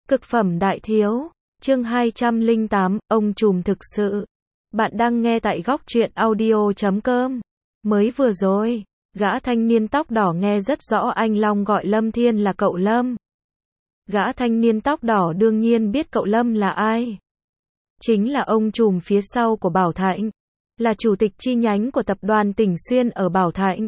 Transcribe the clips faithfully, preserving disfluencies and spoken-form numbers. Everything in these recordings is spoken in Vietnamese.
Cực phẩm đại thiếu, chương hai trăm lẻ tám, ông trùm thực sự. Bạn đang nghe tại góc truyện audio chấm com. Mới vừa rồi, gã thanh niên tóc đỏ nghe rất rõ anh Long gọi Lâm Thiên là cậu Lâm. Gã thanh niên tóc đỏ đương nhiên biết cậu Lâm là ai. Chính là ông trùm phía sau của Bảo Thạnh. Là chủ tịch chi nhánh của tập đoàn Tỉnh Xuyên ở Bảo Thạnh.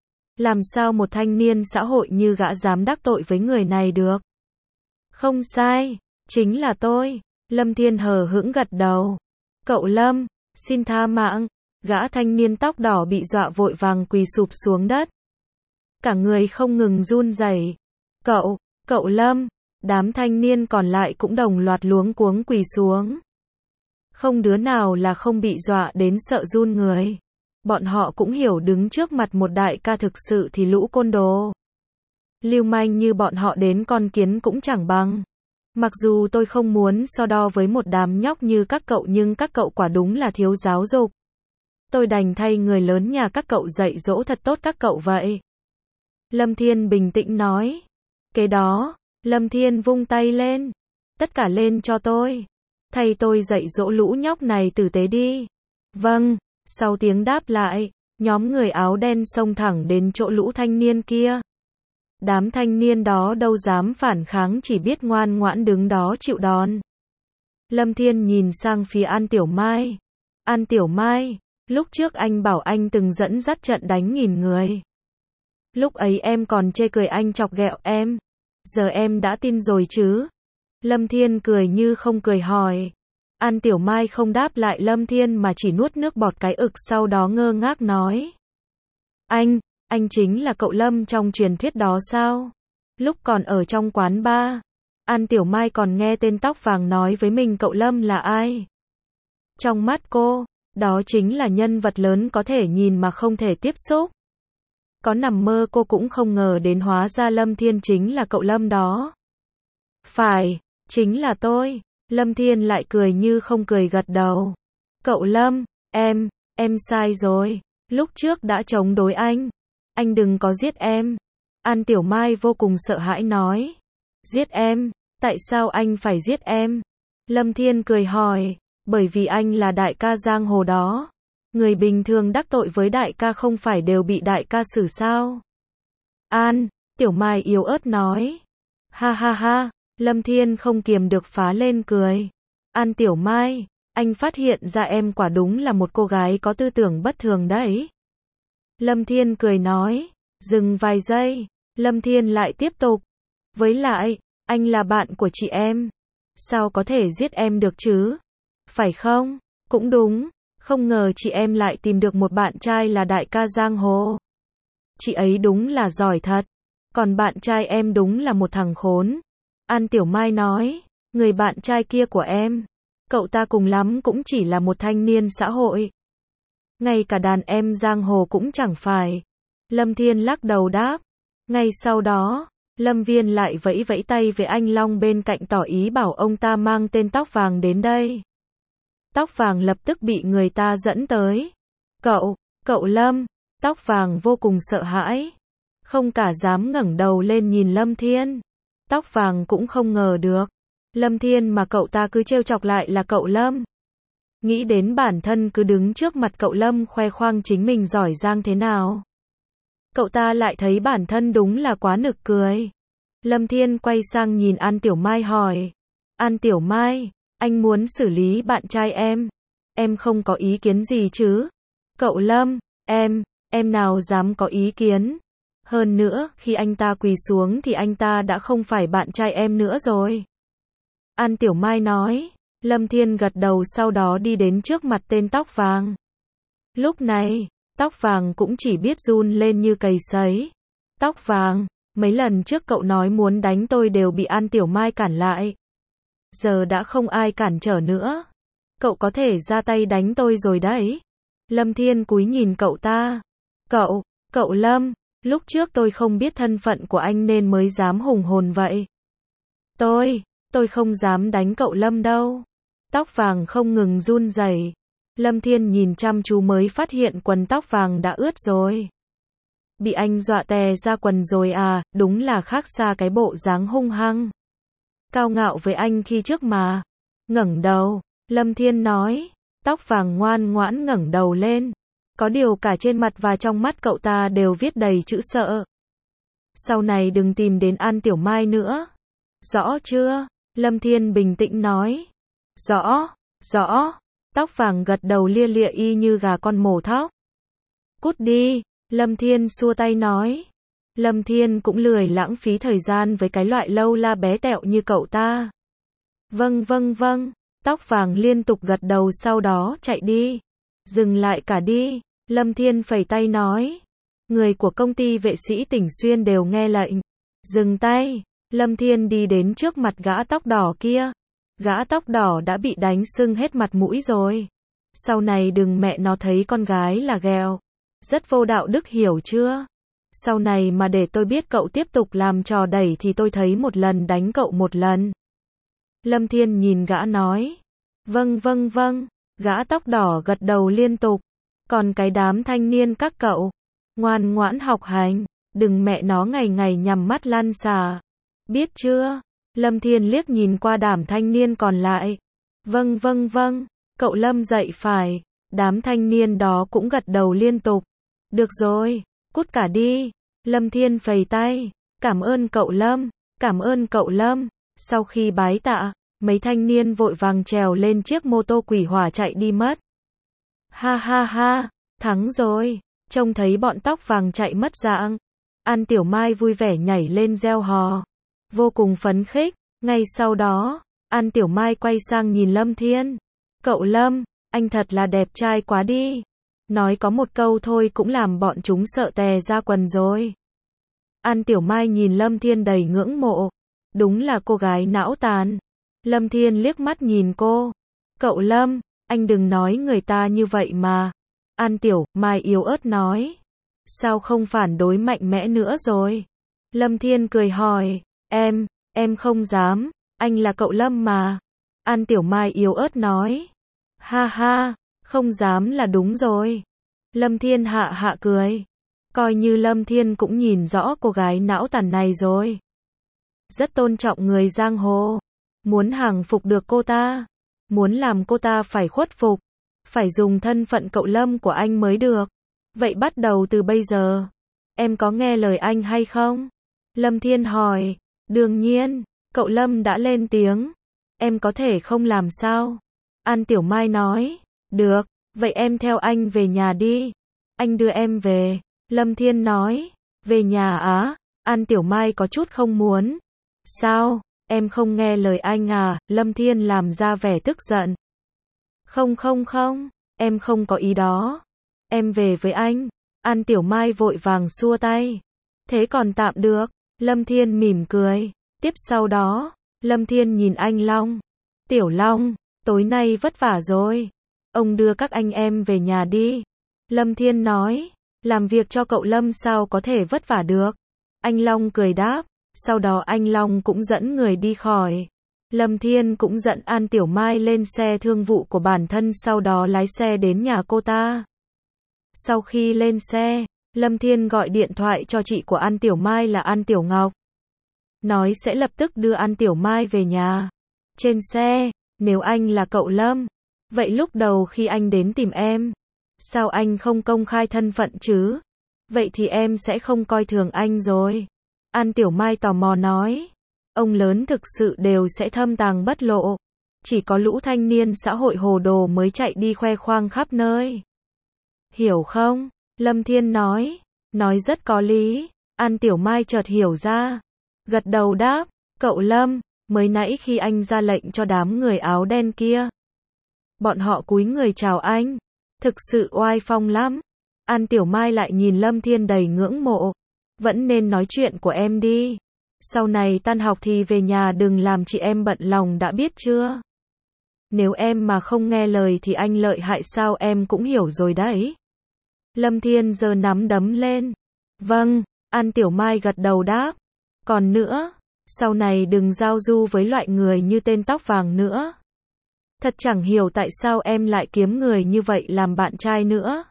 Làm sao một thanh niên xã hội như gã dám đắc tội với người này được? Không sai, chính là tôi. Lâm Thiên hờ hững gật đầu. Cậu Lâm, xin tha mạng. Gã thanh niên tóc đỏ bị dọa vội vàng quỳ sụp xuống đất. Cả người không ngừng run rẩy. Cậu, cậu Lâm. Đám thanh niên còn lại cũng đồng loạt luống cuống quỳ xuống. Không đứa nào là không bị dọa đến sợ run người. Bọn họ cũng hiểu đứng trước mặt một đại ca thực sự thì lũ côn đồ lưu manh như bọn họ đến con kiến cũng chẳng bằng. Mặc dù tôi không muốn so đo với một đám nhóc như các cậu nhưng các cậu quả đúng là thiếu giáo dục. Tôi đành thay người lớn nhà các cậu dạy dỗ thật tốt các cậu vậy. Lâm Thiên bình tĩnh nói. Kế đó, Lâm Thiên vung tay lên. Tất cả lên cho tôi. Thay tôi dạy dỗ lũ nhóc này tử tế đi. Vâng, sau tiếng đáp lại, nhóm người áo đen xông thẳng đến chỗ lũ thanh niên kia. Đám thanh niên đó đâu dám phản kháng, chỉ biết ngoan ngoãn đứng đó chịu đòn. Lâm Thiên nhìn sang phía An Tiểu Mai. An Tiểu Mai, lúc trước anh bảo anh từng dẫn dắt trận đánh nghìn người. Lúc ấy em còn chê cười anh chọc ghẹo em. Giờ em đã tin rồi chứ? Lâm Thiên cười như không cười hỏi. An Tiểu Mai không đáp lại Lâm Thiên mà chỉ nuốt nước bọt cái ực, sau đó ngơ ngác nói. Anh, anh chính là cậu Lâm trong truyền thuyết đó sao? Lúc còn ở trong quán bar, An Tiểu Mai còn nghe tên tóc vàng nói với mình cậu Lâm là ai. Trong mắt cô, đó chính là nhân vật lớn có thể nhìn mà không thể tiếp xúc. Có nằm mơ cô cũng không ngờ đến hóa ra Lâm Thiên chính là cậu Lâm đó. Phải, chính là tôi. Lâm Thiên lại cười như không cười gật đầu. Cậu Lâm, em, em sai rồi. Lúc trước đã chống đối anh. Anh đừng có giết em. An Tiểu Mai vô cùng sợ hãi nói. Giết em? Tại sao anh phải giết em? Lâm Thiên cười hỏi. Bởi vì anh là đại ca giang hồ đó. Người bình thường đắc tội với đại ca không phải đều bị đại ca xử sao? An, Tiểu Mai yếu ớt nói. Ha ha ha. Lâm Thiên không kiềm được phá lên cười. An Tiểu Mai, anh phát hiện ra em quả đúng là một cô gái có tư tưởng bất thường đấy. Lâm Thiên cười nói. Dừng vài giây, Lâm Thiên lại tiếp tục. Với lại, anh là bạn của chị em. Sao có thể giết em được chứ? Phải không? Cũng đúng, không ngờ chị em lại tìm được một bạn trai là đại ca giang hồ. Chị ấy đúng là giỏi thật. Còn bạn trai em đúng là một thằng khốn. An Tiểu Mai nói, người bạn trai kia của em, cậu ta cùng lắm cũng chỉ là một thanh niên xã hội. Ngay cả đàn em giang hồ cũng chẳng phải. Lâm Thiên lắc đầu đáp. Ngay sau đó, Lâm Viên lại vẫy vẫy tay với anh Long bên cạnh tỏ ý bảo ông ta mang tên tóc vàng đến đây. Tóc vàng lập tức bị người ta dẫn tới. Cậu, cậu Lâm, tóc vàng vô cùng sợ hãi. Không cả dám ngẩng đầu lên nhìn Lâm Thiên. Tóc vàng cũng không ngờ được. Lâm Thiên mà cậu ta cứ trêu chọc lại là cậu Lâm. Nghĩ đến bản thân cứ đứng trước mặt cậu Lâm khoe khoang chính mình giỏi giang thế nào. Cậu ta lại thấy bản thân đúng là quá nực cười. Lâm Thiên quay sang nhìn An Tiểu Mai hỏi. An Tiểu Mai, anh muốn xử lý bạn trai em. Em không có ý kiến gì chứ? Cậu Lâm, em, em nào dám có ý kiến. Hơn nữa, khi anh ta quỳ xuống thì anh ta đã không phải bạn trai em nữa rồi. An Tiểu Mai nói. Lâm Thiên gật đầu sau đó đi đến trước mặt tên tóc vàng. Lúc này, tóc vàng cũng chỉ biết run lên như cầy sấy. Tóc vàng, mấy lần trước cậu nói muốn đánh tôi đều bị An Tiểu Mai cản lại. Giờ đã không ai cản trở nữa. Cậu có thể ra tay đánh tôi rồi đấy. Lâm Thiên cúi nhìn cậu ta. Cậu, cậu Lâm. Lúc trước tôi không biết thân phận của anh nên mới dám hùng hồn vậy. Tôi, tôi không dám đánh cậu Lâm đâu. Tóc vàng không ngừng run rẩy. Lâm Thiên nhìn chăm chú mới phát hiện quần tóc vàng đã ướt rồi. Bị anh dọa tè ra quần rồi à, đúng là khác xa cái bộ dáng hung hăng. Cao ngạo với anh khi trước mà. Ngẩng đầu, Lâm Thiên nói. Tóc vàng ngoan ngoãn ngẩng đầu lên. Có điều cả trên mặt và trong mắt cậu ta đều viết đầy chữ sợ. Sau này đừng tìm đến An Tiểu Mai nữa. Rõ chưa? Lâm Thiên bình tĩnh nói. Rõ, rõ. Tóc vàng gật đầu lia lịa y như gà con mổ thóc. Cút đi, Lâm Thiên xua tay nói. Lâm Thiên cũng lười lãng phí thời gian với cái loại lâu la bé tẹo như cậu ta. Vâng vâng vâng, tóc vàng liên tục gật đầu sau đó chạy đi. Dừng lại cả đi, Lâm Thiên phẩy tay nói. Người của công ty vệ sĩ Tỉnh Xuyên đều nghe lệnh. Dừng tay, Lâm Thiên đi đến trước mặt gã tóc đỏ kia. Gã tóc đỏ đã bị đánh sưng hết mặt mũi rồi. Sau này đừng mẹ nó thấy con gái là ghẹo. Rất vô đạo đức hiểu chưa? Sau này mà để tôi biết cậu tiếp tục làm trò đẩy thì tôi thấy một lần đánh cậu một lần. Lâm Thiên nhìn gã nói. Vâng vâng vâng, gã tóc đỏ gật đầu liên tục. Còn cái đám thanh niên các cậu, ngoan ngoãn học hành, đừng mẹ nó ngày ngày nhằm mắt lăn xà. Biết chưa? Lâm Thiên liếc nhìn qua đám thanh niên còn lại. Vâng vâng vâng, cậu Lâm dạy phải. Đám thanh niên đó cũng gật đầu liên tục. Được rồi, cút cả đi. Lâm Thiên phẩy tay. Cảm ơn cậu Lâm, cảm ơn cậu Lâm. Sau khi bái tạ, mấy thanh niên vội vàng trèo lên chiếc mô tô quỷ hỏa chạy đi mất. Ha ha ha, thắng rồi. Trông thấy bọn tóc vàng chạy mất dạng. An Tiểu Mai vui vẻ nhảy lên reo hò. Vô cùng phấn khích. Ngay sau đó, An Tiểu Mai quay sang nhìn Lâm Thiên. Cậu Lâm, anh thật là đẹp trai quá đi. Nói có một câu thôi cũng làm bọn chúng sợ tè ra quần rồi. An Tiểu Mai nhìn Lâm Thiên đầy ngưỡng mộ. Đúng là cô gái não tàn. Lâm Thiên liếc mắt nhìn cô. Cậu Lâm, anh đừng nói người ta như vậy mà. An Tiểu Mai yếu ớt nói. Sao không phản đối mạnh mẽ nữa rồi? Lâm Thiên cười hỏi. Em, em không dám. Anh là cậu Lâm mà. An Tiểu Mai yếu ớt nói. Ha ha, không dám là đúng rồi. Lâm Thiên hạ hạ cười. Coi như Lâm Thiên cũng nhìn rõ cô gái não tàn này rồi. Rất tôn trọng người giang hồ. Muốn hàng phục được cô ta. Muốn làm cô ta phải khuất phục. Phải dùng thân phận cậu Lâm của anh mới được. Vậy bắt đầu từ bây giờ, em có nghe lời anh hay không? Lâm Thiên hỏi. Đương nhiên, cậu Lâm đã lên tiếng. Em có thể không làm sao? An Tiểu Mai nói. Được, vậy em theo anh về nhà đi. Anh đưa em về. Lâm Thiên nói. Về nhà á? An Tiểu Mai có chút không muốn. Sao? Em không nghe lời anh à? Lâm Thiên làm ra vẻ tức giận. Không không không, em không có ý đó. Em về với anh. An Tiểu Mai vội vàng xua tay. Thế còn tạm được. Lâm Thiên mỉm cười. Tiếp sau đó, Lâm Thiên nhìn anh Long. Tiểu Long, tối nay vất vả rồi. Ông đưa các anh em về nhà đi. Lâm Thiên nói. Làm việc cho cậu Lâm sao có thể vất vả được. Anh Long cười đáp. Sau đó anh Long cũng dẫn người đi khỏi. Lâm Thiên cũng dẫn An Tiểu Mai lên xe thương vụ của bản thân, sau đó lái xe đến nhà cô ta. Sau khi lên xe, Lâm Thiên gọi điện thoại cho chị của An Tiểu Mai là An Tiểu Ngọc. Nói sẽ lập tức đưa An Tiểu Mai về nhà. Trên xe, nếu anh là cậu Lâm, vậy lúc đầu khi anh đến tìm em, sao anh không công khai thân phận chứ? Vậy thì em sẽ không coi thường anh rồi. An Tiểu Mai tò mò nói. Ông lớn thực sự đều sẽ thâm tàng bất lộ. Chỉ có lũ thanh niên xã hội hồ đồ mới chạy đi khoe khoang khắp nơi. Hiểu không? Lâm Thiên nói. Nói rất có lý. An Tiểu Mai chợt hiểu ra. Gật đầu đáp. Cậu Lâm, mới nãy khi anh ra lệnh cho đám người áo đen kia, bọn họ cúi người chào anh. Thực sự oai phong lắm. An Tiểu Mai lại nhìn Lâm Thiên đầy ngưỡng mộ. Vẫn nên nói chuyện của em đi. Sau này tan học thì về nhà đừng làm chị em bận lòng đã biết chưa? Nếu em mà không nghe lời thì anh lợi hại sao em cũng hiểu rồi đấy. Lâm Thiên giơ nắm đấm lên. Vâng, An Tiểu Mai gật đầu đáp. Còn nữa, sau này đừng giao du với loại người như tên tóc vàng nữa. Thật chẳng hiểu tại sao em lại kiếm người như vậy làm bạn trai nữa.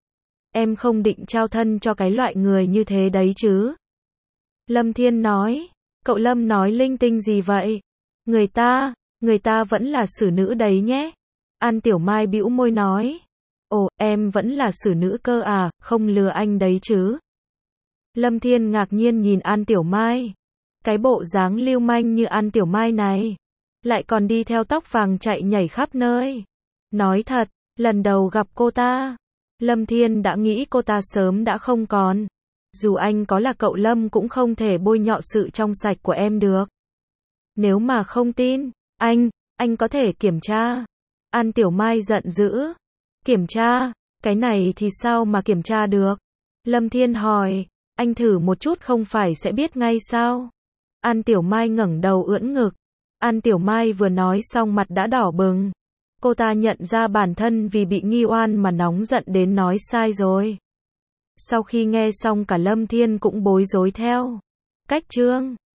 Em không định trao thân cho cái loại người như thế đấy chứ? Lâm Thiên nói. Cậu Lâm nói linh tinh gì vậy? Người ta, người ta vẫn là xử nữ đấy nhé. An Tiểu Mai bĩu môi nói. Ồ, em vẫn là xử nữ cơ à, không lừa anh đấy chứ. Lâm Thiên ngạc nhiên nhìn An Tiểu Mai. Cái bộ dáng lưu manh như An Tiểu Mai này, lại còn đi theo tóc vàng chạy nhảy khắp nơi. Nói thật, lần đầu gặp cô ta, Lâm Thiên đã nghĩ cô ta sớm đã không còn. Dù anh có là cậu Lâm cũng không thể bôi nhọ sự trong sạch của em được. Nếu mà không tin, anh, anh có thể kiểm tra. An Tiểu Mai giận dữ. Kiểm tra? Cái này thì sao mà kiểm tra được? Lâm Thiên hỏi, anh thử một chút không phải sẽ biết ngay sao? An Tiểu Mai ngẩng đầu ưỡn ngực. An Tiểu Mai vừa nói xong mặt đã đỏ bừng. Cô ta nhận ra bản thân vì bị nghi oan mà nóng giận đến nói sai rồi. Sau khi nghe xong cả Lâm Thiên cũng bối rối theo. Cách chương